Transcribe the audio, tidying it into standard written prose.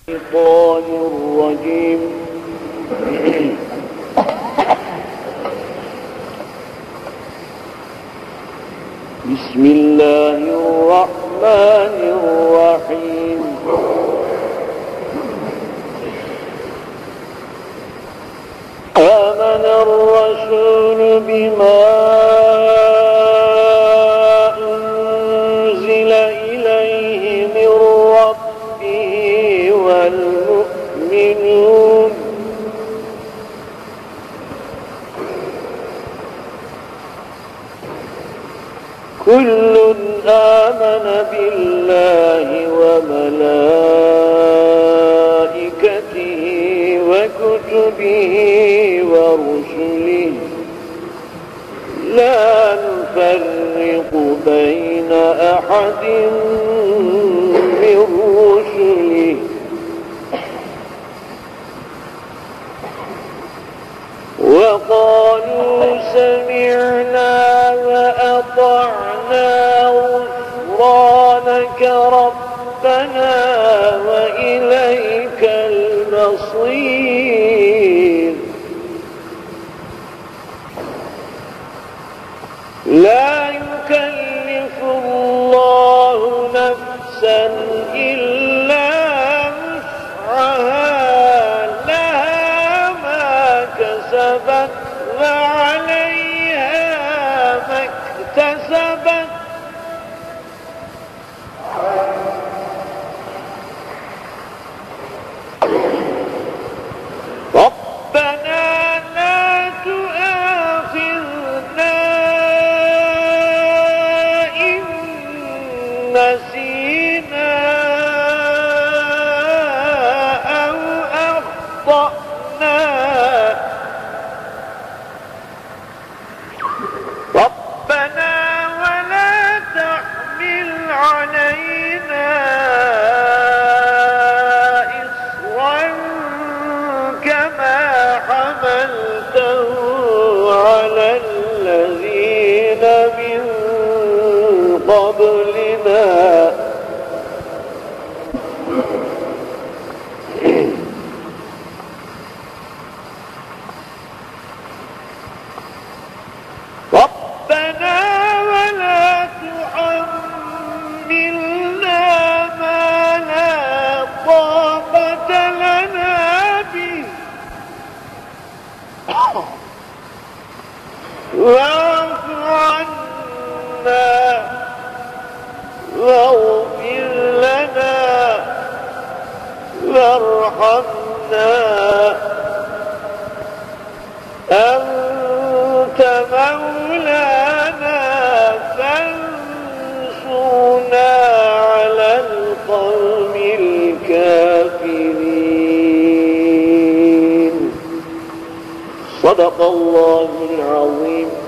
الشيطان الرجيم. بسم الله الرحمن الرحيم. آمن الرسول بما أنزل إليه من ربه والمؤمنون كل آمن بالله وملائكته وكتبه ورسله لا نفرق بين أحد من رسله وقالوا سمعنا وأطعنا غفرانك ربنا وإليك المصير. لا يكلف الله نفسا إلا وسعها لها ما كسبت وعليها ما اكتسبت ربنا لا تؤاخذنا إن نسينا أو أخطأنا ربنا ولا تحمل علينا إصرا كما حملته على الذين من قبلنا ربنا ولا تحملنا ما لا طاقة لنا به واعف عنا واغفر لنا وارحمنا أنت مولانا فانصرنا على القوم الكافرين. صدق الله العظيم.